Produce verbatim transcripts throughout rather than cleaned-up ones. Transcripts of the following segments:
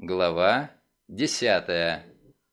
Глава десятая.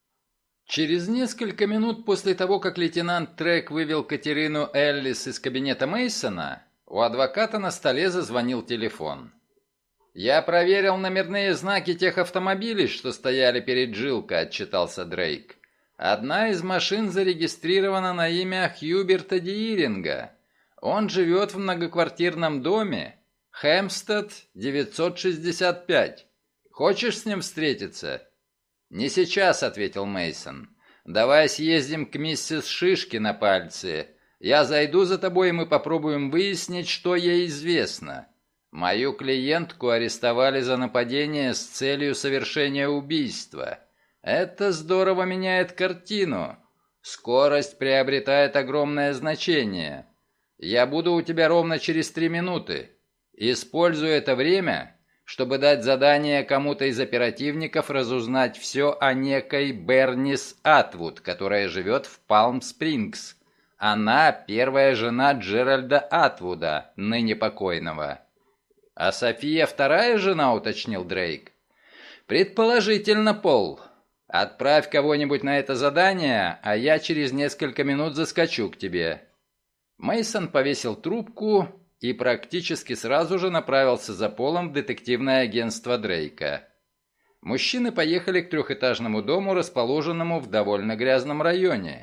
Через несколько минут после того, как лейтенант Трек вывел Катерину Эллис из кабинета Мейсона, у адвоката на столе зазвонил телефон. «Я проверил номерные знаки тех автомобилей, что стояли перед Джилко», — отчитался Дрейк. «Одна из машин зарегистрирована на имя Хьюберта Дииринга. Он живет в многоквартирном доме, Хэмпстед девятьсот шестьдесят пять. Хочешь с ним встретиться?» «Не сейчас», — ответил Мейсон. «Давай съездим к миссис Шишки на пальце. Я зайду за тобой, и мы попробуем выяснить, что ей известно. Мою клиентку арестовали за нападение с целью совершения убийства. Это здорово меняет картину. Скорость приобретает огромное значение. Я буду у тебя ровно через три минуты. Используй это время, чтобы дать задание кому-то из оперативников разузнать все о некой Бернис Атвуд, которая живет в Палм-Спрингс. Она первая жена Джеральда Атвуда, ныне покойного». «А София вторая жена?» — уточнил Дрейк. «Предположительно, Пол. Отправь кого-нибудь на это задание, а я через несколько минут заскочу к тебе». Мейсон повесил трубку и практически сразу же направился за Полом в детективное агентство Дрейка. Мужчины поехали к трехэтажному дому, расположенному в довольно грязном районе.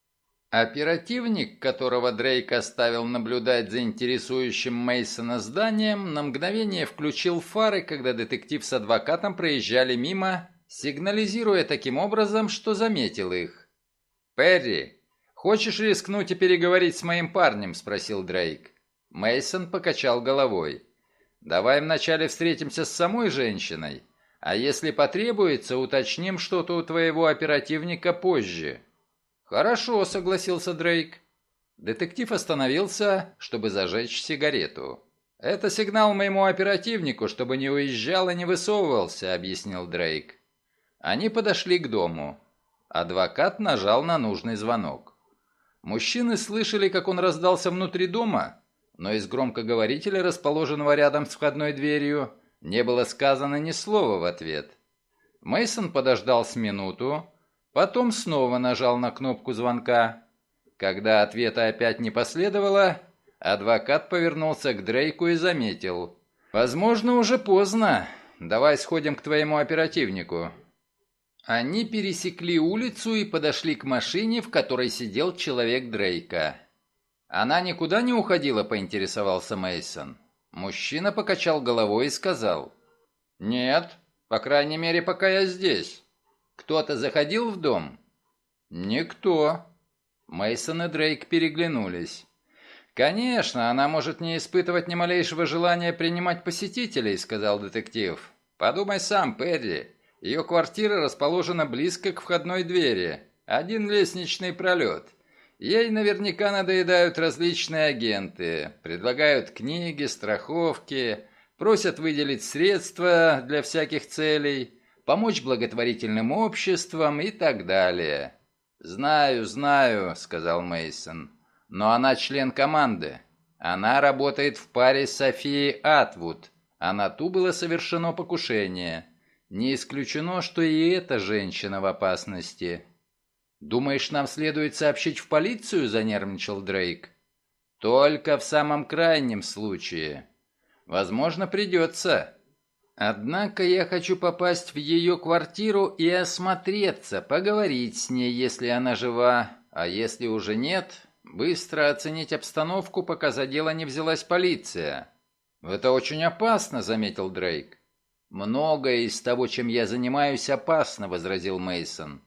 Оперативник, которого Дрейк оставил наблюдать за интересующим Мейсона зданием, на мгновение включил фары, когда детектив с адвокатом проезжали мимо, сигнализируя таким образом, что заметил их. «Перри, хочешь рискнуть и переговорить с моим парнем?» – спросил Дрейк. Мейсон покачал головой. «Давай вначале встретимся с самой женщиной, а если потребуется, уточним что-то у твоего оперативника позже». «Хорошо», — согласился Дрейк. Детектив остановился, чтобы зажечь сигарету. «Это сигнал моему оперативнику, чтобы не уезжал и не высовывался», — объяснил Дрейк. Они подошли к дому. Адвокат нажал на нужный звонок. Мужчины слышали, как он раздался внутри дома, но из громкоговорителя, расположенного рядом с входной дверью, не было сказано ни слова в ответ. Мейсон подождал с минуту, потом снова нажал на кнопку звонка. Когда ответа опять не последовало, адвокат повернулся к Дрейку и заметил: «Возможно, уже поздно. Давай сходим к твоему оперативнику». Они пересекли улицу и подошли к машине, в которой сидел человек Дрейка. «Она никуда не уходила?» — поинтересовался Мейсон. Мужчина покачал головой и сказал: «Нет, по крайней мере, пока я здесь». «Кто-то заходил в дом?» «Никто». Мейсон и Дрейк переглянулись. «Конечно, она может не испытывать ни малейшего желания принимать посетителей», — сказал детектив. «Подумай сам, Перри. Ее квартира расположена близко к входной двери. Один лестничный пролет. Ей наверняка надоедают различные агенты. Предлагают книги, страховки, просят выделить средства для всяких целей, помочь благотворительным обществам и так далее». «Знаю, знаю», — сказал Мейсон. «Но она член команды. Она работает в паре с Софией Атвуд, а на ту было совершено покушение. Не исключено, что и эта женщина в опасности». «Думаешь, нам следует сообщить в полицию?» — занервничал Дрейк. «Только в самом крайнем случае. Возможно, придется. Однако я хочу попасть в ее квартиру и осмотреться, поговорить с ней, если она жива, а если уже нет, быстро оценить обстановку, пока за дело не взялась полиция». «Это очень опасно», — заметил Дрейк. «Многое из того, чем я занимаюсь, опасно», — возразил Мейсон.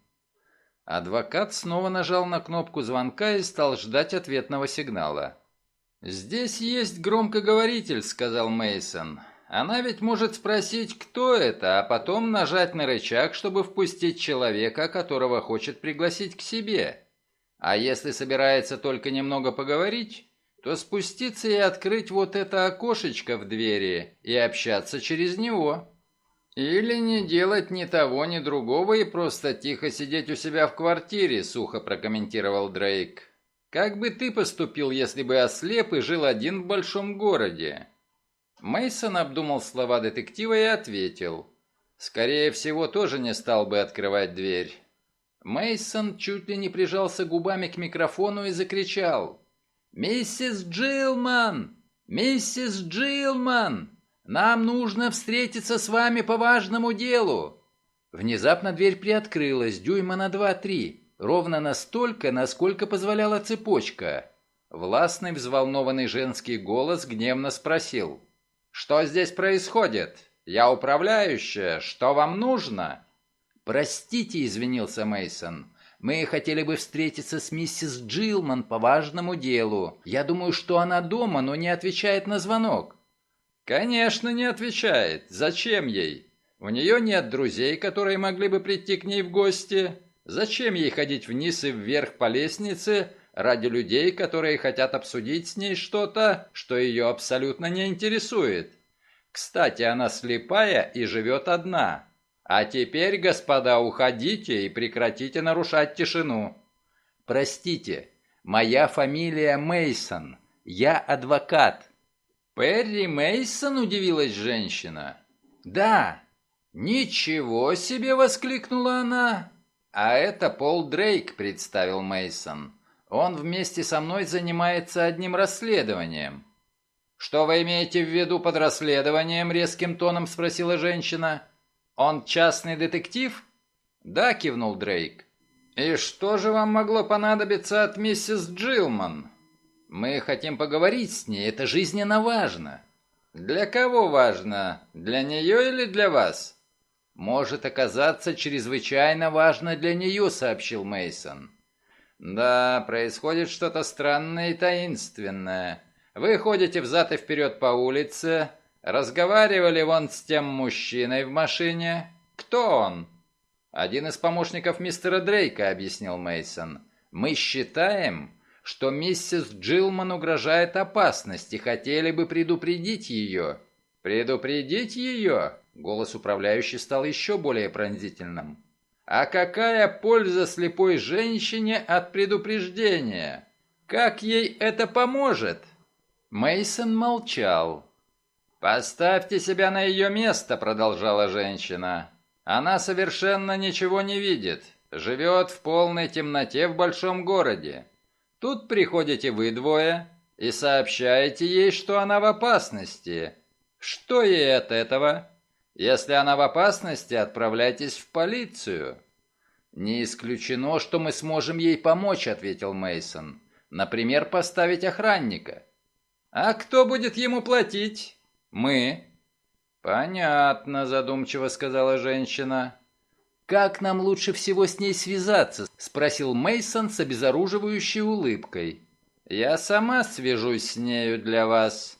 Адвокат снова нажал на кнопку звонка и стал ждать ответного сигнала. «Здесь есть громкоговоритель», — сказал Мейсон. «Она ведь может спросить, кто это, а потом нажать на рычаг, чтобы впустить человека, которого хочет пригласить к себе. А если собирается только немного поговорить, то спуститься и открыть вот это окошечко в двери и общаться через него. Или не делать ни того, ни другого и просто тихо сидеть у себя в квартире», — сухо прокомментировал Дрейк. «Как бы ты поступил, если бы ослеп и жил один в большом городе?» Мейсон обдумал слова детектива и ответил: Скорее всего, тоже не стал бы открывать дверь. Мейсон чуть ли не прижался губами к микрофону и закричал: «Миссис Джилман! Миссис Джилман! Нам нужно встретиться с вами по важному делу!» Внезапно дверь приоткрылась дюйма на два-три, ровно настолько, насколько позволяла цепочка. Властный, взволнованный женский голос гневно спросил: «Что здесь происходит? Я управляющая. Что вам нужно?» «Простите», — извинился Мейсон. «Мы хотели бы встретиться с миссис Джилман по важному делу. Я думаю, что она дома, но не отвечает на звонок». «Конечно, не отвечает. Зачем ей? У нее нет друзей, которые могли бы прийти к ней в гости. Зачем ей ходить вниз и вверх по лестнице ради людей, которые хотят обсудить с ней что-то, что ее абсолютно не интересует? Кстати, она слепая и живет одна. А теперь, господа, уходите и прекратите нарушать тишину». «Простите, моя фамилия Мейсон. Я адвокат». «Перри Мейсон?» — удивилась женщина. «Да». «Ничего себе!» — воскликнула она. «А это Пол Дрейк», — представил Мейсон. «Он вместе со мной занимается одним расследованием». «Что вы имеете в виду под расследованием?» — резким тоном спросила женщина. «Он частный детектив?» «Да», — кивнул Дрейк. «И что же вам могло понадобиться от миссис Джилман?» «Мы хотим поговорить с ней, это жизненно важно». «Для кого важно? Для нее или для вас?» «Может оказаться чрезвычайно важно для нее», — сообщил Мейсон. «Да, происходит что-то странное и таинственное. Вы ходите взад и вперед по улице, разговаривали вон с тем мужчиной в машине. Кто он?» «Один из помощников мистера Дрейка», — объяснил Мейсон. «Мы считаем, что миссис Джилман угрожает опасность и хотели бы предупредить ее». «Предупредить ее?» — голос управляющей стал еще более пронзительным. «А какая польза слепой женщине от предупреждения? Как ей это поможет?» Мейсон молчал. «Поставьте себя на ее место», — продолжала женщина. «Она совершенно ничего не видит, живет в полной темноте в большом городе. Тут приходите вы двое и сообщаете ей, что она в опасности. Что ей от этого? Если она в опасности, отправляйтесь в полицию». «Не исключено, что мы сможем ей помочь», — ответил Мейсон. «Например, поставить охранника». «А кто будет ему платить?» «Мы». «Понятно», — задумчиво сказала женщина. «Как нам лучше всего с ней связаться?» — спросил Мейсон с обезоруживающей улыбкой. «Я сама свяжусь с нею для вас».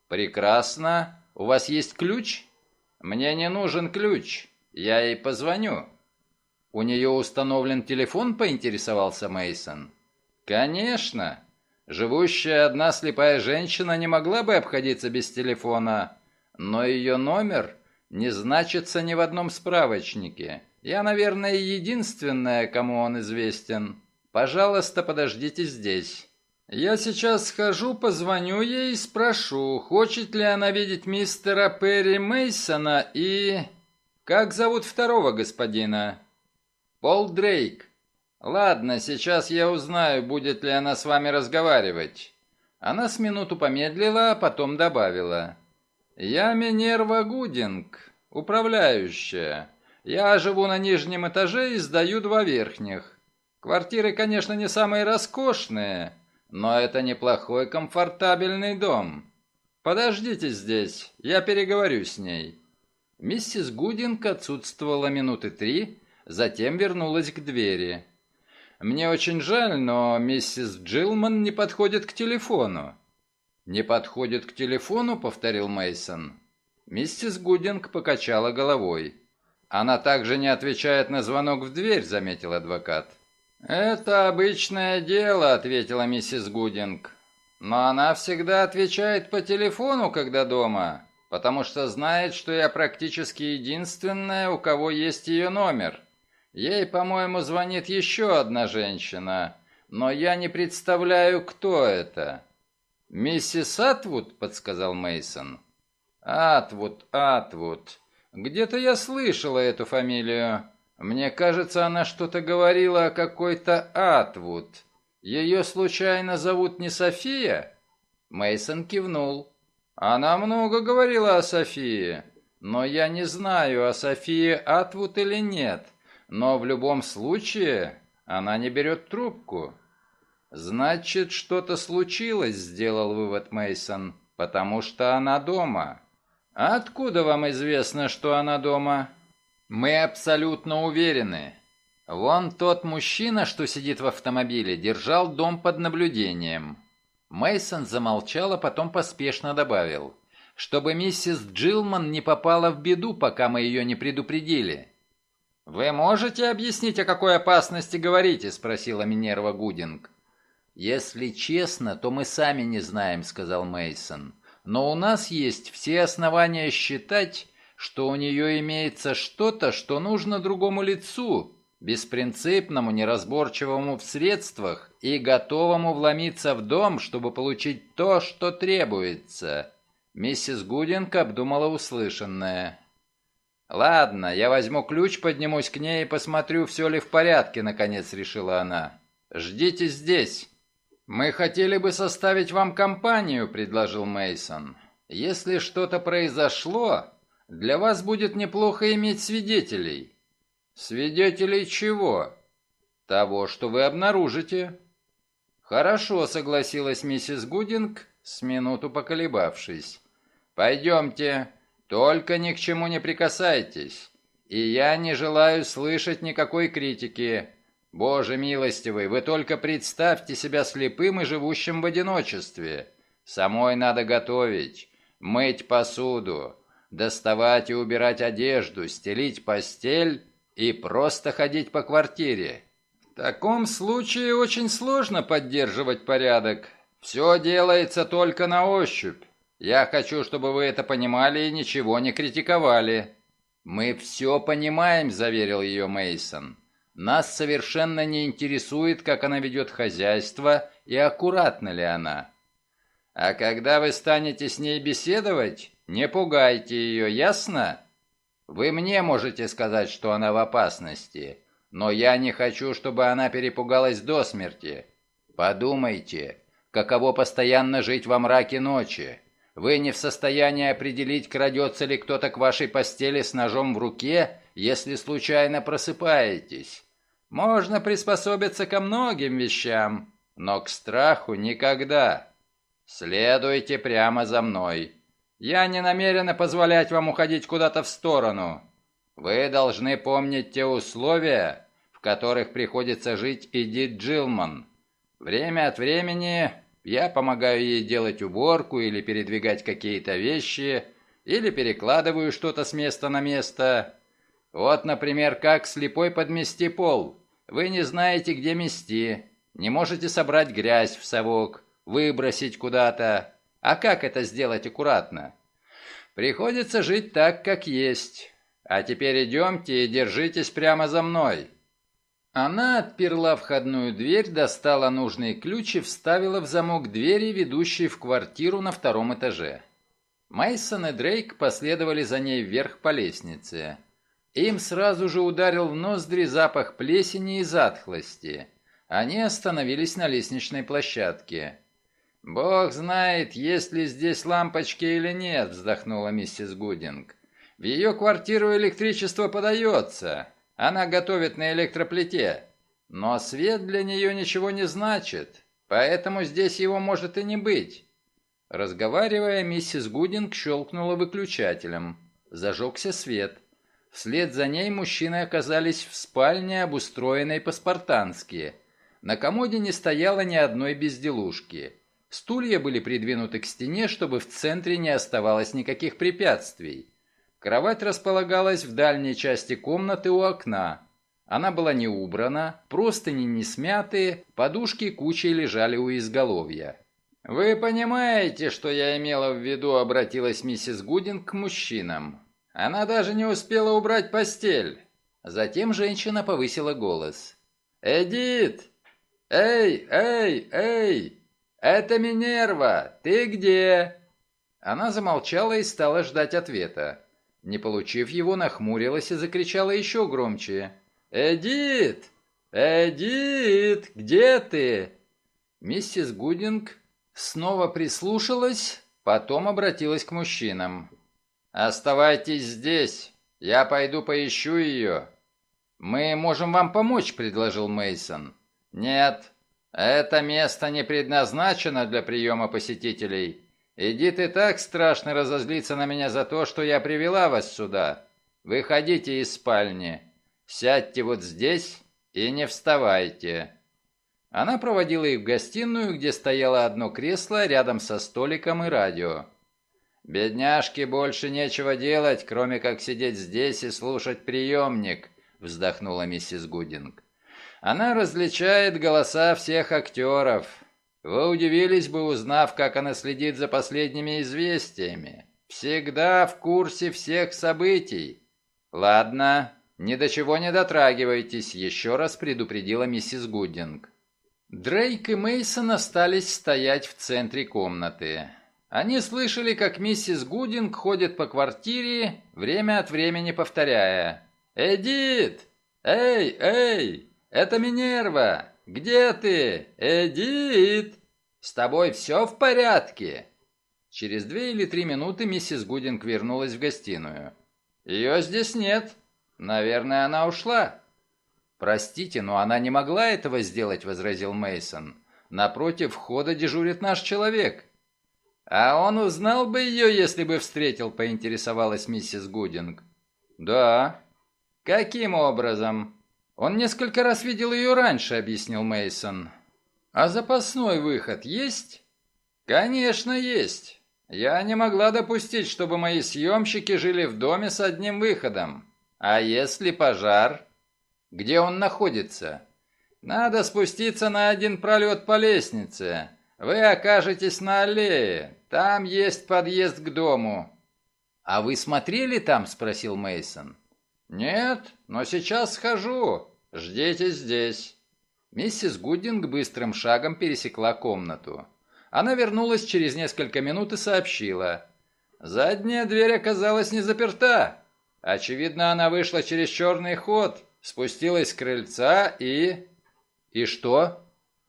«Прекрасно. У вас есть ключ?» «Мне не нужен ключ. Я ей позвоню». «У нее установлен телефон?» — поинтересовался Мейсон. «Конечно. Живущая одна слепая женщина не могла бы обходиться без телефона, но ее номер не значится ни в одном справочнике. Я, наверное, единственная, кому он известен. Пожалуйста, подождите здесь. Я сейчас схожу, позвоню ей и спрошу, хочет ли она видеть мистера Перри Мейсона и... Как зовут второго господина?» «Пол Дрейк». «Ладно, сейчас я узнаю, будет ли она с вами разговаривать». Она с минуту помедлила, а потом добавила. «Я Минерва Гудинг, управляющая. Я живу на нижнем этаже и сдаю два верхних. Квартиры, конечно, не самые роскошные, но это неплохой комфортабельный дом. Подождите здесь, я переговорю с ней». Миссис Гудинг отсутствовала минуты три, затем вернулась к двери. «Мне очень жаль, но миссис Джилман не подходит к телефону». «Не подходит к телефону?» — повторил Мейсон. Миссис Гудинг покачала головой. «Она также не отвечает на звонок в дверь», — заметил адвокат. «Это обычное дело», — ответила миссис Гудинг. «Но она всегда отвечает по телефону, когда дома, потому что знает, что я практически единственная, у кого есть ее номер. Ей, по-моему, звонит еще одна женщина, но я не представляю, кто это». «Миссис Атвуд», — подсказал Мейсон. «Атвуд, Атвуд. Где-то я слышала эту фамилию. Мне кажется, она что-то говорила о какой-то Атвуд. Ее случайно зовут не София?» Мейсон кивнул. «Она много говорила о Софии, но я не знаю, о Софии Атвуд или нет. Но в любом случае она не берет трубку». «Значит, что-то случилось», — сделал вывод Мейсон, «потому что она дома». «А откуда вам известно, что она дома?» «Мы абсолютно уверены. Вон тот мужчина, что сидит в автомобиле, держал дом под наблюдением». Мейсон замолчал, а потом поспешно добавил, «чтобы миссис Джилман не попала в беду, пока мы ее не предупредили». «Вы можете объяснить, о какой опасности говорите?» — спросила Минерва Гудинг. «Если честно, то мы сами не знаем», — сказал Мейсон. «Но у нас есть все основания считать, что у нее имеется что-то, что нужно другому лицу, беспринципному, неразборчивому в средствах и готовому вломиться в дом, чтобы получить то, что требуется». Миссис Гудинг обдумала услышанное. «Ладно, я возьму ключ, поднимусь к ней и посмотрю, все ли в порядке», — наконец решила она. «Ждите здесь». «Мы хотели бы составить вам компанию», — предложил Мейсон. «Если что-то произошло, для вас будет неплохо иметь свидетелей». «Свидетелей чего?» «Того, что вы обнаружите». «Хорошо», — согласилась миссис Гудинг, с минуту поколебавшись. «Пойдемте, только ни к чему не прикасайтесь, и я не желаю слышать никакой критики. Боже милостивый, вы только представьте себя слепым и живущим в одиночестве. Самой надо готовить, мыть посуду, доставать и убирать одежду, стелить постель и просто ходить по квартире. В таком случае очень сложно поддерживать порядок. Все делается только на ощупь. Я хочу, чтобы вы это понимали и ничего не критиковали». «Мы все понимаем», — заверил ее Мейсон. «Нас совершенно не интересует, как она ведет хозяйство и аккуратна ли она. А когда вы станете с ней беседовать, не пугайте ее, ясно? Вы мне можете сказать, что она в опасности, но я не хочу, чтобы она перепугалась до смерти. Подумайте, каково постоянно жить во мраке ночи. Вы не в состоянии определить, крадется ли кто-то к вашей постели с ножом в руке, если случайно просыпаетесь. Можно приспособиться ко многим вещам, но к страху никогда. Следуйте прямо за мной. Я не намерена позволять вам уходить куда-то в сторону. Вы должны помнить те условия, в которых приходится жить Эдит Джилман. Время от времени я помогаю ей делать уборку или передвигать какие-то вещи, или перекладываю что-то с места на место. Вот, например, как слепой подмести пол. Вы не знаете, где мести, не можете собрать грязь в совок, выбросить куда-то. А как это сделать аккуратно? Приходится жить так, как есть. А теперь идемте и держитесь прямо за мной». Она отперла входную дверь, достала нужный ключ и вставила в замок двери, ведущей в квартиру на втором этаже. Мейсон и Дрейк последовали за ней вверх по лестнице. Им сразу же ударил в ноздри запах плесени и затхлости. Они остановились на лестничной площадке. «Бог знает, есть ли здесь лампочки или нет», — вздохнула миссис Гудинг. «В ее квартиру электричество подается. Она готовит на электроплите. Но свет для нее ничего не значит, поэтому здесь его может и не быть». Разговаривая, миссис Гудинг щелкнула выключателем. Зажегся свет. Вслед за ней мужчины оказались в спальне, обустроенной по-спартански. На комоде не стояло ни одной безделушки. Стулья были придвинуты к стене, чтобы в центре не оставалось никаких препятствий. Кровать располагалась в дальней части комнаты у окна. Она была не убрана, простыни не смяты, подушки кучей лежали у изголовья. «Вы понимаете, что я имела в виду», — обратилась миссис Гудинг к мужчинам. «Она даже не успела убрать постель». Затем женщина повысила голос. «Эдит! Эй, эй, эй! Это Минерва! Ты где?» Она замолчала и стала ждать ответа. Не получив его, нахмурилась и закричала еще громче. «Эдит! Эдит! Где ты?» Миссис Гудинг снова прислушалась, потом обратилась к мужчинам. «Оставайтесь здесь, я пойду поищу ее». «Мы можем вам помочь», — предложил Мейсон. «Нет, это место не предназначено для приема посетителей. Эдит и так страшно разозлится на меня за то, что я привела вас сюда. Выходите из спальни, сядьте вот здесь и не вставайте». Она проводила их в гостиную, где стояло одно кресло рядом со столиком и радио. «Бедняжке больше нечего делать, кроме как сидеть здесь и слушать приемник», — вздохнула миссис Гудинг. «Она различает голоса всех актеров. Вы удивились бы, узнав, как она следит за последними известиями. Всегда в курсе всех событий». «Ладно, ни до чего не дотрагивайтесь», — еще раз предупредила миссис Гудинг. Дрейк и Мейсон остались стоять в центре комнаты. Они слышали, как миссис Гудинг ходит по квартире, время от времени повторяя: «Эдит! Эй, эй! Это Минерва! Где ты? Эдит! С тобой все в порядке?» Через две или три минуты миссис Гудинг вернулась в гостиную. «Ее здесь нет. Наверное, она ушла». «Простите, но она не могла этого сделать», — возразил Мейсон. «Напротив входа дежурит наш человек». «А он узнал бы ее, если бы встретил», — поинтересовалась миссис Гудинг. «Да». «Каким образом?» «Он несколько раз видел ее раньше», — объяснил Мейсон. «А запасной выход есть?» «Конечно, есть. Я не могла допустить, чтобы мои съемщики жили в доме с одним выходом. А если пожар?» «Где он находится?» «Надо спуститься на один пролет по лестнице. Вы окажетесь на аллее. Там есть подъезд к дому». «А вы смотрели там?» — спросил Мейсон. «Нет, но сейчас схожу. Ждите здесь». Миссис Гудинг быстрым шагом пересекла комнату. Она вернулась через несколько минут и сообщила: «Задняя дверь оказалась не заперта. Очевидно, она вышла через черный ход, спустилась с крыльца и...» «И что?»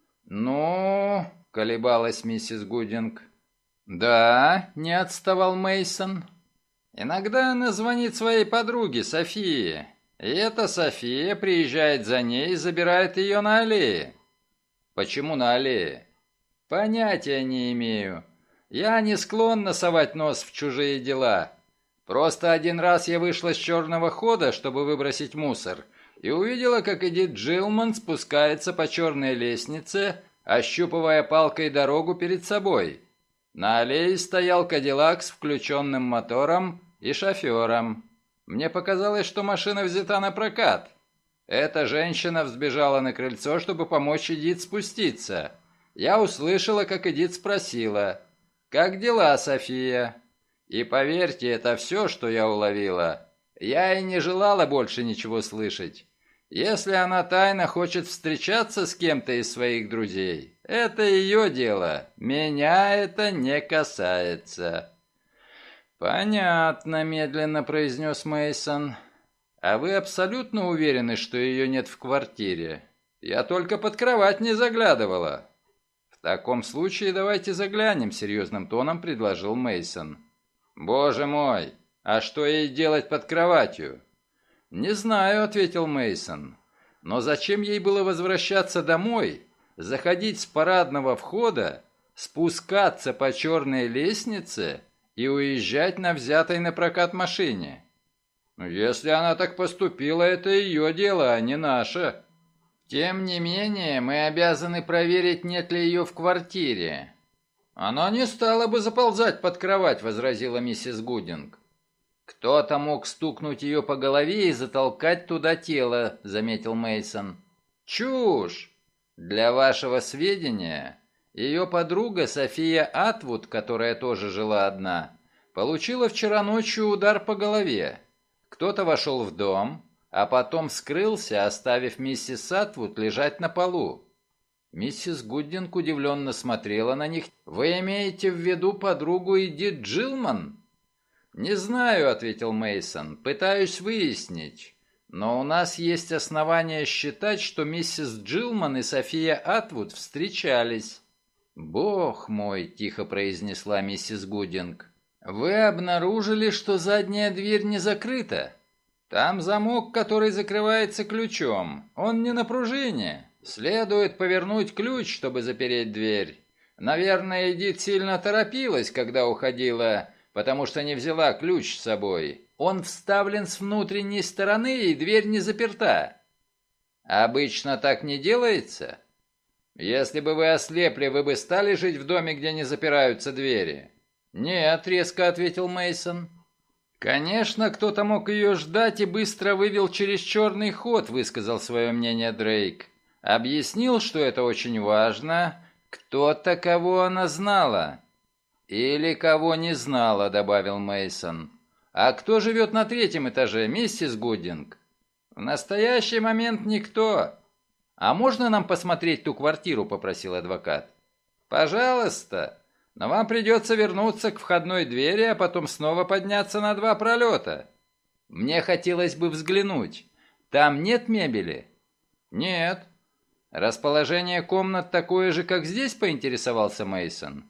«Ну...» — колебалась миссис Гудинг. «Да», — не отставал Мейсон. «Иногда она звонит своей подруге Софии, и эта София приезжает за ней и забирает ее на аллее». «Почему на аллее?» «Понятия не имею. Я не склонна совать нос в чужие дела. Просто один раз я вышла с черного хода, чтобы выбросить мусор, и увидела, как Эдит Джилман спускается по черной лестнице, ощупывая палкой дорогу перед собой. На аллее стоял Кадиллак с включенным мотором и шофером. Мне показалось, что машина взята на прокат. Эта женщина взбежала на крыльцо, чтобы помочь Эдит спуститься. Я услышала, как Эдит спросила: «Как дела, София?» И поверьте, это все, что я уловила. Я и не желала больше ничего слышать. Если она тайно хочет встречаться с кем-то из своих друзей, это ее дело. Меня это не касается». «Понятно», — медленно произнес Мейсон. «А вы абсолютно уверены, что ее нет в квартире? Я только под кровать не заглядывала». «В таком случае давайте заглянем», — серьезным тоном предложил Мейсон. «Боже мой, а что ей делать под кроватью?» «Не знаю», — ответил Мейсон. «Но зачем ей было возвращаться домой, заходить с парадного входа, спускаться по черной лестнице и уезжать на взятой на прокат машине?» «Если она так поступила, это ее дело, а не наше». «Тем не менее, мы обязаны проверить, нет ли ее в квартире». «Она не стала бы заползать под кровать», — возразила миссис Гудинг. «Кто-то мог стукнуть ее по голове и затолкать туда тело», — заметил Мейсон. «Чушь! Для вашего сведения, ее подруга София Атвуд, которая тоже жила одна, получила вчера ночью удар по голове. Кто-то вошел в дом, а потом скрылся, оставив миссис Атвуд лежать на полу». Миссис Гудинг удивленно смотрела на них. «Вы имеете в виду подругу Эдит Джилман?» «Не знаю», — ответил Мейсон. «Пытаюсь выяснить. Но у нас есть основания считать, что миссис Джилман и София Атвуд встречались». «Бог мой», — тихо произнесла миссис Гудинг. «Вы обнаружили, что задняя дверь не закрыта? Там замок, который закрывается ключом. Он не на пружине. Следует повернуть ключ, чтобы запереть дверь. Наверное, Эдит сильно торопилась, когда уходила, потому что не взяла ключ с собой. Он вставлен с внутренней стороны, и дверь не заперта. Обычно так не делается. Если бы вы ослепли, вы бы стали жить в доме, где не запираются двери?» «Нет», — резко ответил Мейсон. «Конечно, кто-то мог ее ждать и быстро вывел через черный ход», — высказал свое мнение Дрейк. «Объяснил, что это очень важно. Кто-то, кого она знала». «Или кого не знала», — добавил Мейсон. «А кто живет на третьем этаже, миссис Гудинг?» «В настоящий момент никто». «А можно нам посмотреть ту квартиру?» — попросил адвокат. «Пожалуйста. Но вам придется вернуться к входной двери, а потом снова подняться на два пролета. Мне хотелось бы взглянуть. Там нет мебели?» «Нет». «Расположение комнат такое же, как здесь?» — поинтересовался Мейсон.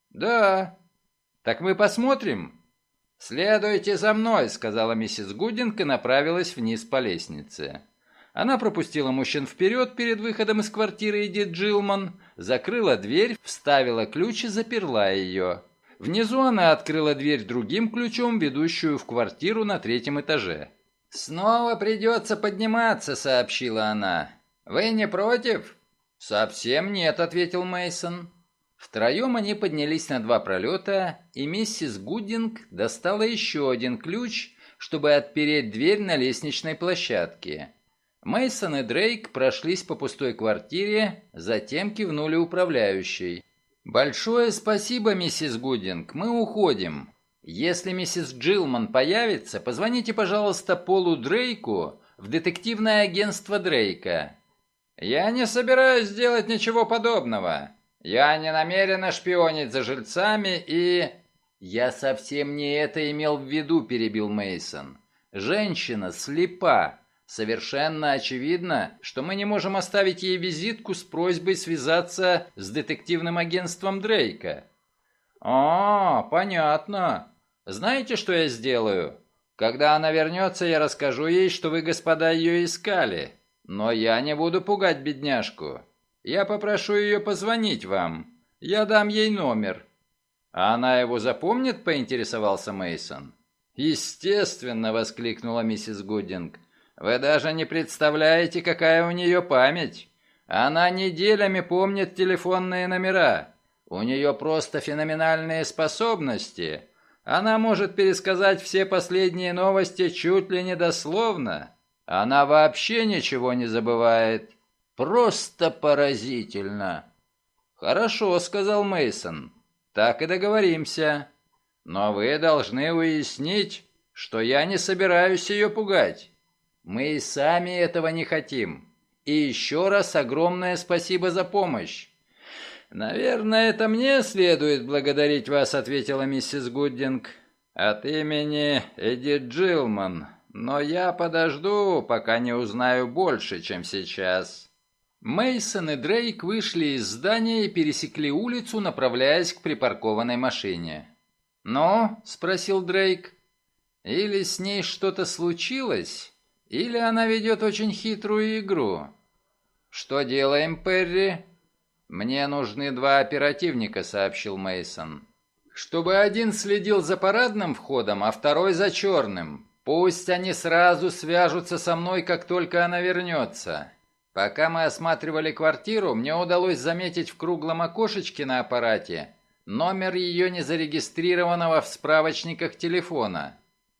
«Да». «Так мы посмотрим?» «Следуйте за мной», — сказала миссис Гудинг и направилась вниз по лестнице. Она пропустила мужчин вперед перед выходом из квартиры Эдит Джилман, закрыла дверь, вставила ключ и заперла ее. Внизу она открыла дверь другим ключом, ведущую в квартиру на третьем этаже. «Снова придется подниматься», — сообщила она. «Вы не против?» «Совсем нет», — ответил Мейсон. Втроем они поднялись на два пролета, и миссис Гудинг достала еще один ключ, чтобы отпереть дверь на лестничной площадке. Мейсон и Дрейк прошлись по пустой квартире, затем кивнули управляющей. «Большое спасибо, миссис Гудинг, мы уходим. Если миссис Джилман появится, позвоните, пожалуйста, Полу Дрейку в детективное агентство Дрейка». «Я не собираюсь делать ничего подобного. Я не намерена шпионить за жильцами и...» «Я совсем не это имел в виду», — перебил Мейсон. «Женщина слепа. Совершенно очевидно, что мы не можем оставить ей визитку с просьбой связаться с детективным агентством Дрейка». «А, понятно. Знаете, что я сделаю? Когда она вернется, я расскажу ей, что вы, господа, ее искали. Но я не буду пугать бедняжку. Я попрошу ее позвонить вам. Я дам ей номер». «А она его запомнит?» — поинтересовался Мейсон. «Естественно!» — воскликнула миссис Гудинг. «Вы даже не представляете, какая у нее память. Она неделями помнит телефонные номера. У нее просто феноменальные способности. Она может пересказать все последние новости чуть ли не дословно. Она вообще ничего не забывает. Просто поразительно». «Хорошо», — сказал Мейсон. «Так и договоримся. Но вы должны уяснить, что я не собираюсь ее пугать. Мы и сами этого не хотим. И еще раз огромное спасибо за помощь». «Наверное, это мне следует благодарить вас», — ответила миссис Гуддинг. «От имени Эдит Джилман. Но я подожду, пока не узнаю больше, чем сейчас». Мейсон и Дрейк вышли из здания и пересекли улицу, направляясь к припаркованной машине. «Ну?» — спросил Дрейк. «Или с ней что-то случилось, или она ведет очень хитрую игру». «Что делаем, Перри?» «Мне нужны два оперативника», — сообщил Мейсон. «Чтобы один следил за парадным входом, а второй за черным. Пусть они сразу свяжутся со мной, как только она вернется. Пока мы осматривали квартиру, мне удалось заметить в круглом окошечке на аппарате номер ее незарегистрированного в справочниках телефона».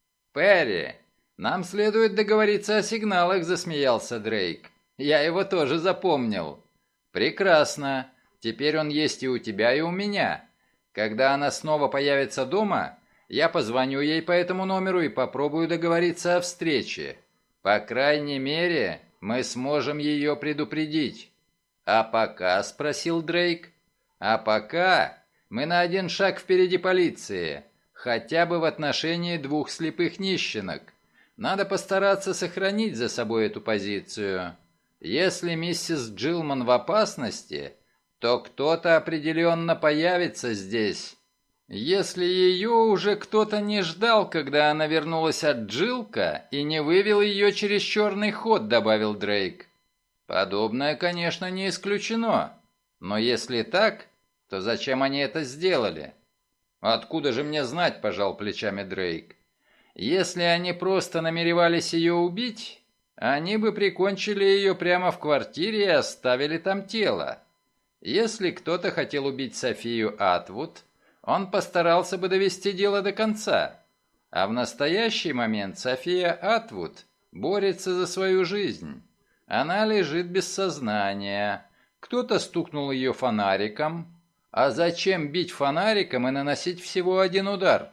«Перри, нам следует договориться о сигналах», — засмеялся Дрейк. «Я его тоже запомнил». «Прекрасно. Теперь он есть и у тебя, и у меня. Когда она снова появится дома, я позвоню ей по этому номеру и попробую договориться о встрече. По крайней мере, мы сможем ее предупредить». «А пока?» — спросил Дрейк. «А пока мы на один шаг впереди полиции. Хотя бы в отношении двух слепых нищенок. Надо постараться сохранить за собой эту позицию. Если миссис Джилман в опасности, то кто-то определенно появится здесь. Если ее уже кто-то не ждал, когда она вернулась от Джилка, и не вывел ее через черный ход, добавил Дрейк. Подобное, конечно, не исключено. Но если так, то зачем они это сделали? Откуда же мне знать, пожал плечами Дрейк. Если они просто намеревались ее убить, они бы прикончили ее прямо в квартире и оставили там тело. Если кто-то хотел убить Софию Атвуд, он постарался бы довести дело до конца. А в настоящий момент София Атвуд борется за свою жизнь. Она лежит без сознания. Кто-то стукнул ее фонариком. А зачем бить фонариком и наносить всего один удар?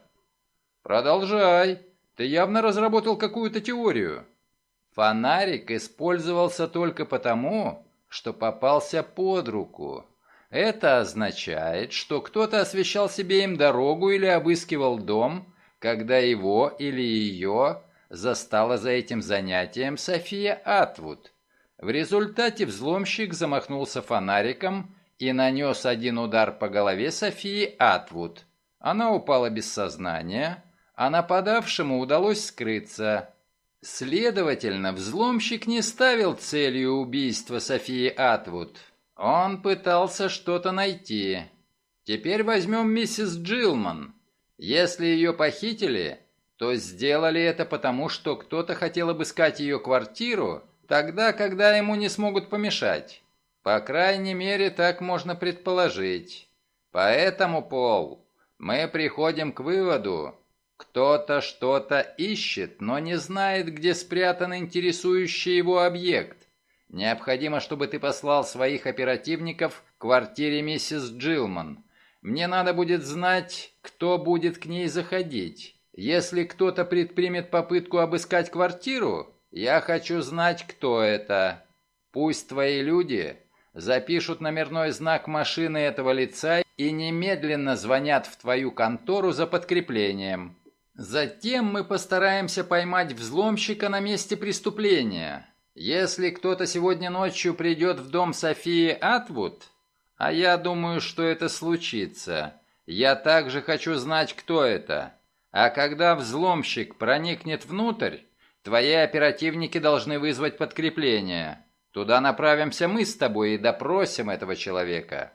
Продолжай. Ты явно разработал какую-то теорию. Фонарик использовался только потому, что попался под руку. Это означает, что кто-то освещал себе им дорогу или обыскивал дом, когда его или ее застала за этим занятием София Атвуд. В результате взломщик замахнулся фонариком и нанес один удар по голове Софии Атвуд. Она упала без сознания, а нападавшему удалось скрыться. Следовательно, взломщик не ставил целью убийства Софии Атвуд. Он пытался что-то найти. Теперь возьмем миссис Джилман. Если ее похитили, то сделали это потому, что кто-то хотел обыскать ее квартиру, тогда, когда ему не смогут помешать. По крайней мере, так можно предположить. Поэтому, Пол, мы приходим к выводу, кто-то что-то ищет, но не знает, где спрятан интересующий его объект. Необходимо, чтобы ты послал своих оперативников к квартире миссис Джилман. Мне надо будет знать, кто будет к ней заходить. Если кто-то предпримет попытку обыскать квартиру, я хочу знать, кто это. Пусть твои люди запишут номерной знак машины этого лица и немедленно звонят в твою контору за подкреплением. Затем мы постараемся поймать взломщика на месте преступления. Если кто-то сегодня ночью придет в дом Софии Атвуд, а я думаю, что это случится, я также хочу знать, кто это. А когда взломщик проникнет внутрь, твои оперативники должны вызвать подкрепление. Туда направимся мы с тобой и допросим этого человека.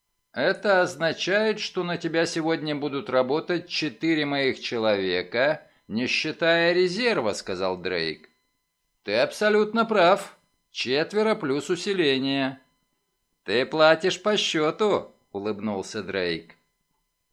Это означает, что на тебя сегодня будут работать четыре моих человека, не считая резерва, сказал Дрейк. Ты абсолютно прав. Четверо плюс усиление. Ты платишь по счету, улыбнулся Дрейк.